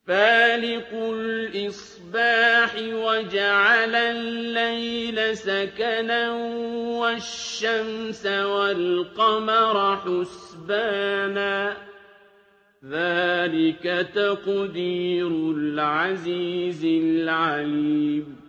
فَالِقُ الْإِصْبَاحِ وَجَعَلَ اللَّيْلَ سَكَنًا وَالشَّمْسَ وَالْقَمَرَ حُسْبَانًا ۚ ذَٰلِكَ تَقْدِيرُ الْعَزِيزِ الْعَلِيمِ